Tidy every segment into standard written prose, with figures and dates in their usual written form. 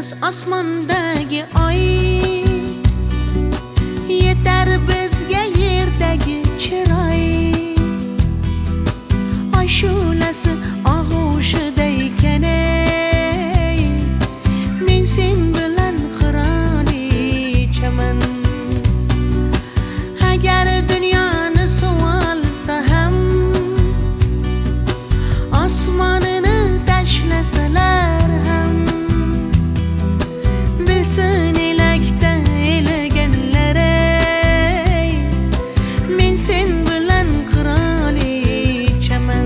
emas osmondagi oy, yetar bizga yerdagi chiroy. Oy shu'lasi og'ushida ekan, men sen bilan qirolichaman. Agar dunyoni suv olsa ham, osmonini tashlasalar ham, bilsin elakda elaganlar, men sen bilan qirolichaman.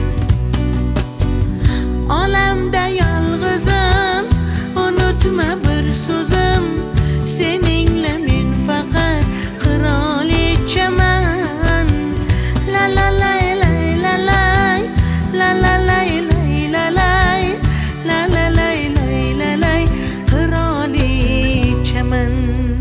Olamda yolg'izim, unutma bir so'zim, seningla men faqat qirolichaman. La la la la la la la la la la la la la la la la qirolichaman.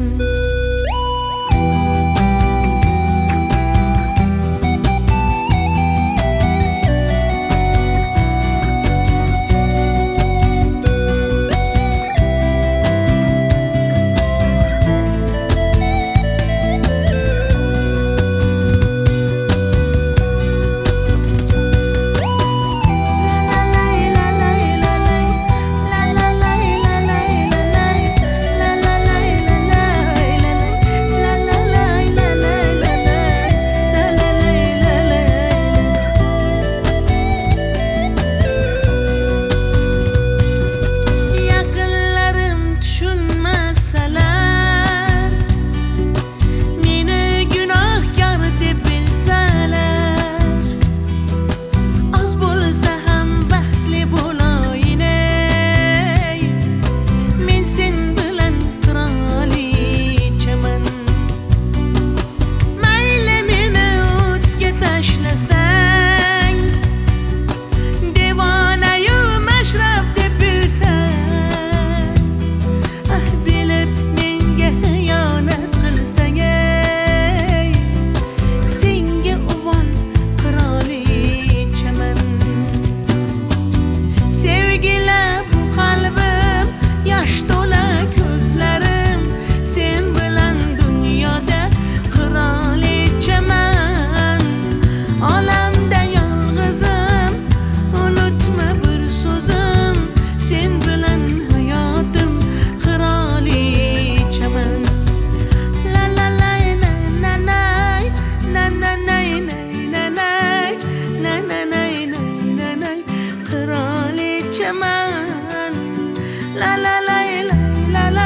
La la la la la la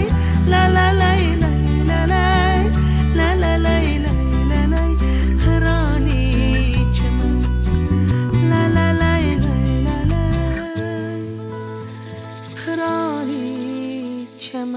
la la la la la la la la la la qirolichaman. La la la la la la qirolichaman.